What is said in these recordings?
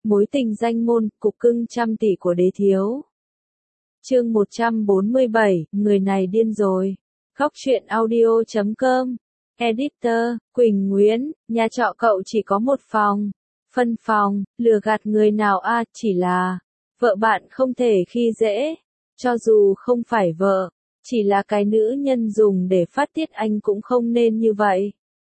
Mối tình danh môn, cục cưng trăm tỷ của đế thiếu. Chương 147, người này điên rồi. Góc truyện audio.com. Editor, Quỳnh Nguyễn, nhà trọ cậu chỉ có một phòng. Phân phòng, lừa gạt người nào a, chỉ là vợ bạn không thể khi dễ. Cho dù không phải vợ, chỉ là cái nữ nhân dùng để phát tiết anh cũng không nên như vậy.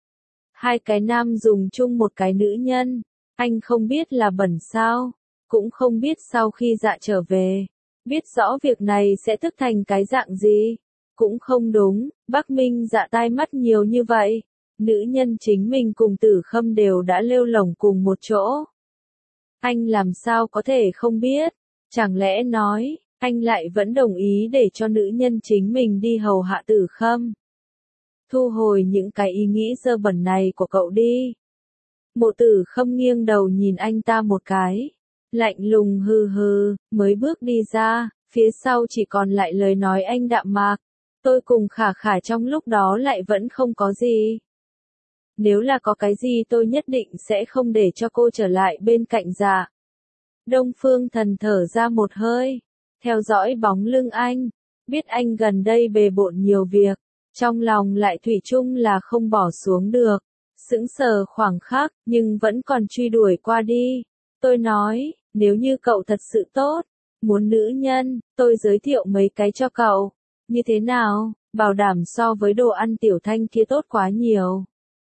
Hai cái nam dùng chung một cái nữ nhân, anh không biết là bẩn sao, cũng không biết sau khi dạ trở về, biết rõ việc này sẽ tức thành cái dạng gì. Cũng không đúng, Bắc Minh dạ tai mắt nhiều như vậy, nữ nhân chính mình cùng Tử Khâm đều đã lêu lổng cùng một chỗ. Anh làm sao có thể không biết, chẳng lẽ nói, anh lại vẫn đồng ý để cho nữ nhân chính mình đi hầu hạ Tử Khâm. Thu hồi những cái ý nghĩ dơ bẩn này của cậu đi. Mộ Tử Khâm nghiêng đầu nhìn anh ta một cái, lạnh lùng hừ hừ, mới bước đi ra, phía sau chỉ còn lại lời nói anh đạm mạc. Tôi cùng Khả Khả trong lúc đó lại vẫn không có gì. Nếu là có cái gì tôi nhất định sẽ không để cho cô trở lại bên cạnh dạ. Đông Phương Thần thở ra một hơi, theo dõi bóng lưng anh, biết anh gần đây bề bộn nhiều việc, trong lòng lại thủy chung là không bỏ xuống được. Sững sờ khoảng khắc, nhưng vẫn còn truy đuổi qua đi. Tôi nói, nếu như cậu thật sự tốt, muốn nữ nhân, tôi giới thiệu mấy cái cho cậu. Như thế nào, bảo đảm so với đồ ăn Tiểu Thanh kia tốt quá nhiều.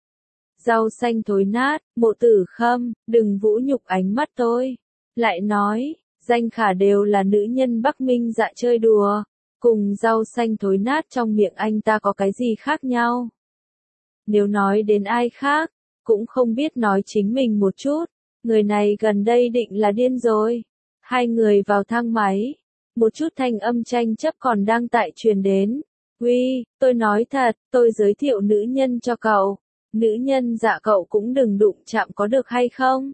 Rau xanh thối nát, Mộ Tử Khâm, đừng vũ nhục ánh mắt tôi. Lại nói, Danh Khả đều là nữ nhân Bắc Minh dạ chơi đùa, cùng rau xanh thối nát trong miệng anh ta có cái gì khác nhau. Nếu nói đến ai khác, cũng không biết nói chính mình một chút, người này gần đây định là điên rồi. Hai người vào thang máy, một chút thanh âm tranh chấp còn đang tại truyền đến. Uy, tôi nói thật, tôi giới thiệu nữ nhân cho cậu, nữ nhân dạ cậu cũng đừng đụng chạm có được hay không?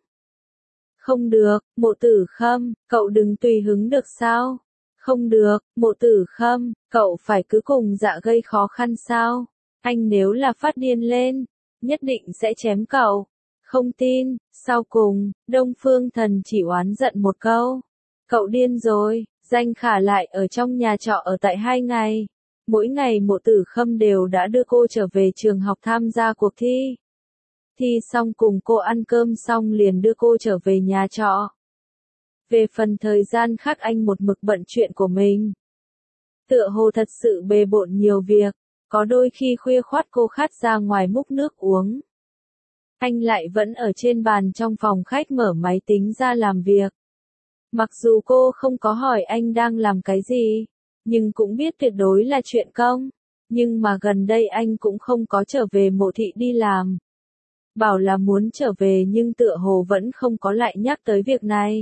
Không được, Mộ Tử Khâm, cậu đừng tùy hứng được sao? Không được, Mộ Tử Khâm, cậu phải cứ cùng dạ gây khó khăn sao? Anh nếu là phát điên lên, nhất định sẽ chém cậu. Không tin, sau cùng, Đông Phương Thần chỉ oán giận một câu. Cậu điên rồi, Danh Khả lại ở trong nhà trọ ở tại 2 ngày. Mỗi ngày Mộ Tử Khâm đều đã đưa cô trở về trường học tham gia cuộc thi. Thi xong cùng cô ăn cơm xong liền đưa cô trở về nhà trọ. Về phần thời gian khác anh một mực bận chuyện của mình. Tựa hồ thật sự bề bộn nhiều việc. Có đôi khi khuya khoắt cô khát ra ngoài múc nước uống. Anh lại vẫn ở trên bàn trong phòng khách mở máy tính ra làm việc. Mặc dù cô không có hỏi anh đang làm cái gì, nhưng cũng biết tuyệt đối là chuyện công. Nhưng mà gần đây anh cũng không có trở về Mộ thị đi làm. Bảo là muốn trở về nhưng tựa hồ vẫn không có lại nhắc tới việc này.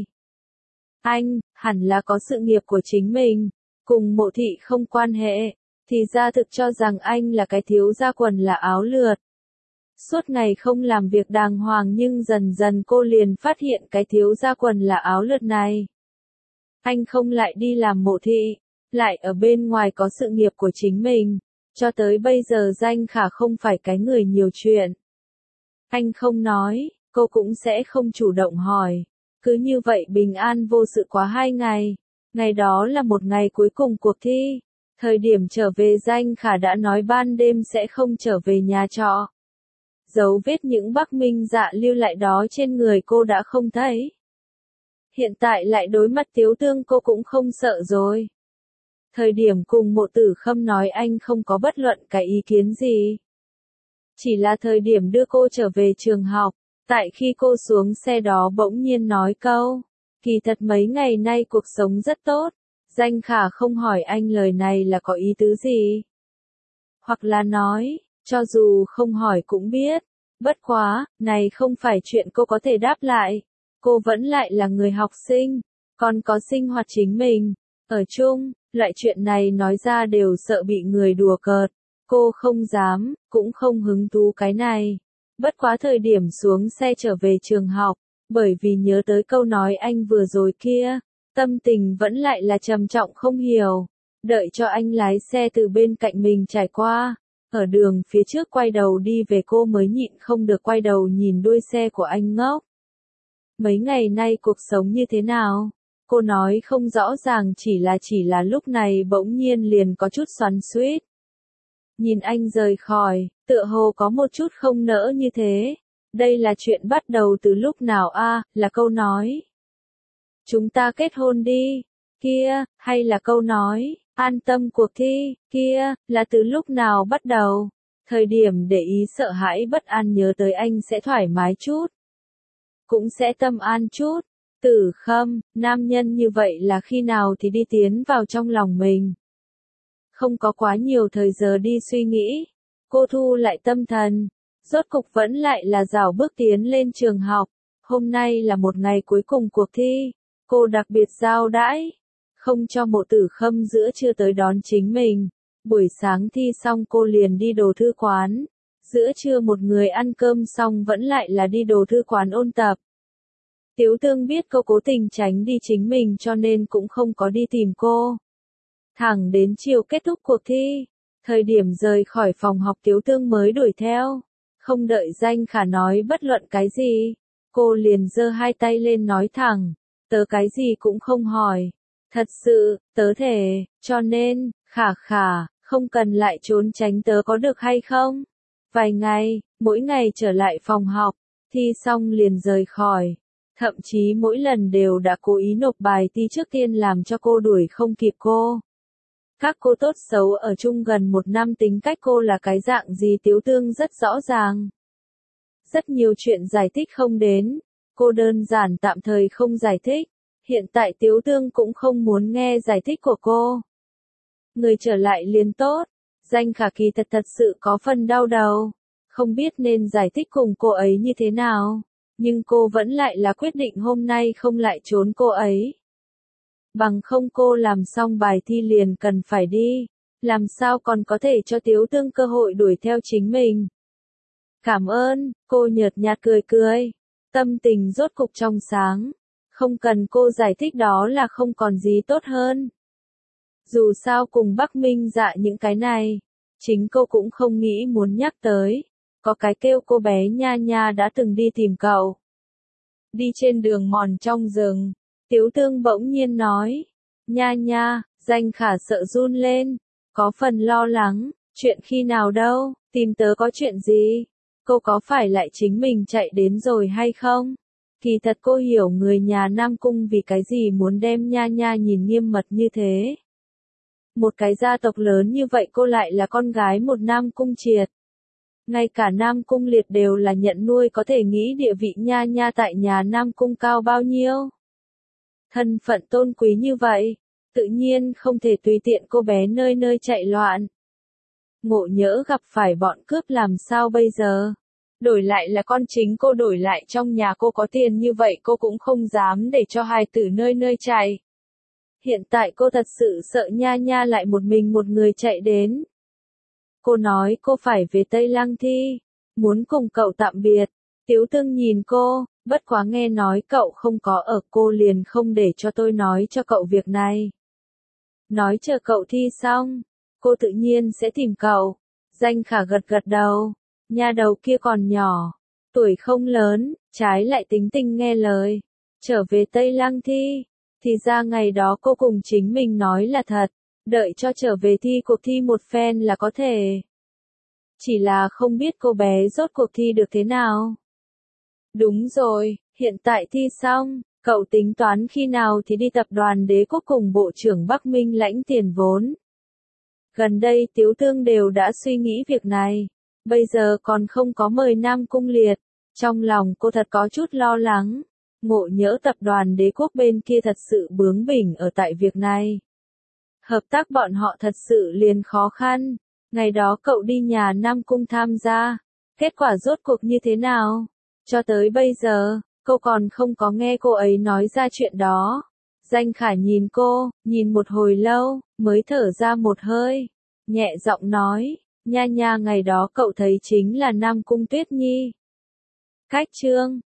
Anh, hẳn là có sự nghiệp của chính mình, cùng Mộ thị không quan hệ. Thì ra thực cho rằng anh là cái thiếu gia quần là áo lượt. Suốt ngày không làm việc đàng hoàng nhưng dần dần cô liền phát hiện cái thiếu gia quần là áo lượt này. Anh không lại đi làm Mộ thị, lại ở bên ngoài có sự nghiệp của chính mình. Cho tới bây giờ Danh Khả không phải cái người nhiều chuyện. Anh không nói, cô cũng sẽ không chủ động hỏi. Cứ như vậy bình an vô sự quá 2 ngày. Ngày đó là một ngày cuối cùng cuộc thi. Thời điểm trở về Danh Khả đã nói ban đêm sẽ không trở về nhà trọ. Dấu vết những Bắc Minh dạ lưu lại đó trên người cô đã không thấy. Hiện tại lại đối mặt Tiếu Tương cô cũng không sợ rồi. Thời điểm cùng Mộ Tử Khâm nói anh không có bất luận cái ý kiến gì. Chỉ là thời điểm đưa cô trở về trường học, tại khi cô xuống xe đó bỗng nhiên nói câu, kỳ thật mấy ngày nay cuộc sống rất tốt. Danh Khả không hỏi anh lời này là có ý tứ gì. Hoặc là nói, cho dù không hỏi cũng biết. Bất quá, này không phải chuyện cô có thể đáp lại. Cô vẫn lại là người học sinh, còn có sinh hoạt chính mình. Ở chung, loại chuyện này nói ra đều sợ bị người đùa cợt. Cô không dám, cũng không hứng thú cái này. Bất quá thời điểm xuống xe trở về trường học, bởi vì nhớ tới câu nói anh vừa rồi kia. Tâm tình vẫn lại là trầm trọng không hiểu. Đợi cho anh lái xe từ bên cạnh mình trải qua. Ở đường phía trước quay đầu đi về cô mới nhịn không được quay đầu nhìn đuôi xe của anh ngốc. Mấy ngày nay cuộc sống như thế nào? Cô nói không rõ ràng, chỉ là lúc này bỗng nhiên liền có chút xoắn xuýt. Nhìn anh rời khỏi, tựa hồ có một chút không nỡ như thế. Đây là chuyện bắt đầu từ lúc nào a? Là câu nói chúng ta kết hôn đi, kia, hay là câu nói an tâm cuộc thi, kia, là từ lúc nào bắt đầu? Thời điểm để ý sợ hãi bất an nhớ tới anh sẽ thoải mái chút, cũng sẽ tâm an chút. Tử Khâm, nam nhân như vậy là khi nào thì đi tiến vào trong lòng mình. Không có quá nhiều thời giờ đi suy nghĩ, cô thu lại tâm thần, rốt cục vẫn lại là rảo bước tiến lên trường học. Hôm nay là một ngày cuối cùng cuộc thi, cô đặc biệt giao đãi, không cho Mộ Tử Khâm giữa trưa tới đón chính mình. Buổi sáng thi xong cô liền đi đồ thư quán, giữa trưa một người ăn cơm xong vẫn lại là đi đồ thư quán ôn tập. Tiếu Tương biết cô cố tình tránh đi chính mình cho nên cũng không có đi tìm cô. Thẳng đến chiều kết thúc cuộc thi, thời điểm rời khỏi phòng học Tiếu Tương mới đuổi theo. Không đợi Danh Khả nói bất luận cái gì, cô liền giơ hai tay lên nói thẳng, tớ cái gì cũng không hỏi. Thật sự, tớ thề, cho nên, Khả, không cần lại trốn tránh tớ có được hay không? Vài ngày, mỗi ngày trở lại phòng học, thi xong liền rời khỏi. Thậm chí mỗi lần đều đã cố ý nộp bài thi trước tiên làm cho cô đuổi không kịp cô. Các cô tốt xấu ở chung gần một năm, tính cách cô là cái dạng gì Tiếu Tương rất rõ ràng. Rất nhiều chuyện giải thích không đến, cô đơn giản tạm thời không giải thích. Hiện tại Tiếu Tương cũng không muốn nghe giải thích của cô. Người trở lại liền tốt. Danh Khả kỳ thật sự có phần đau đầu, không biết nên giải thích cùng cô ấy như thế nào. Nhưng cô vẫn lại là quyết định hôm nay không lại trốn cô ấy. Bằng không cô làm xong bài thi liền cần phải đi, làm sao còn có thể cho Tiếu Tương cơ hội đuổi theo chính mình. Cảm ơn, cô nhợt nhạt cười cười, tâm tình rốt cục trong sáng. Không cần cô giải thích đó là không còn gì tốt hơn. Dù sao cùng Bắc Minh Dạ những cái này, chính cô cũng không nghĩ muốn nhắc tới. Có cái kêu cô bé Nha Nha đã từng đi tìm cậu. Đi trên đường mòn trong rừng, Tiếu Tương bỗng nhiên nói, Nha Nha. Danh Khả sợ run lên, có phần lo lắng, chuyện khi nào đâu, tìm tớ có chuyện gì? Cô có phải lại chính mình chạy đến rồi hay không? Kỳ thật cô hiểu người nhà Nam Cung vì cái gì muốn đem Nha Nha nhìn nghiêm mật như thế. Một cái gia tộc lớn như vậy cô lại là con gái một Nam Cung Triệt. Ngay cả Nam Cung Liệt đều là nhận nuôi, có thể nghĩ địa vị Nha Nha tại nhà Nam Cung cao bao nhiêu. Thân phận tôn quý như vậy, tự nhiên không thể tùy tiện cô bé nơi nơi chạy loạn. Ngộ nhỡ gặp phải bọn cướp làm sao bây giờ? Đổi lại là con chính cô, đổi lại trong nhà cô có tiền như vậy cô cũng không dám để cho hài tử nơi nơi chạy. Hiện tại cô thật sự sợ Nha Nha lại một mình một người chạy đến. Cô nói cô phải về Tây Lăng thi, muốn cùng cậu tạm biệt. Tiếu Tương nhìn cô, bất quá nghe nói cậu không có ở, cô liền không để cho tôi nói cho cậu việc này. Nói chờ cậu thi xong, cô tự nhiên sẽ tìm cậu. Danh Khả gật gật đầu, nha đầu kia còn nhỏ, tuổi không lớn, trái lại tính tình nghe lời. Trở về Tây Lăng thi, thì ra ngày đó cô cùng chính mình nói là thật, đợi cho trở về thi cuộc thi một phen là có thể. Chỉ là không biết cô bé rốt cuộc thi được thế nào. Đúng rồi, hiện tại thi xong, cậu tính toán khi nào thì đi tập đoàn Đế Quốc cùng Bộ trưởng Bắc Minh lãnh tiền vốn. Gần đây Tiếu Tương đều đã suy nghĩ việc này, bây giờ còn không có mời Nam Cung Liệt, trong lòng cô thật có chút lo lắng. Ngộ nhỡ tập đoàn Đế Quốc bên kia thật sự bướng bỉnh ở tại việc này. Hợp tác bọn họ thật sự liền khó khăn. Ngày đó cậu đi nhà Nam Cung tham gia, kết quả rốt cuộc như thế nào? Cho tới bây giờ, cô còn không có nghe cô ấy nói ra chuyện đó. Danh Khả nhìn cô, nhìn một hồi lâu, mới thở ra một hơi, nhẹ giọng nói, Nha Nha ngày đó cậu thấy chính là Nam Cung Tuyết Nhi. Cách chương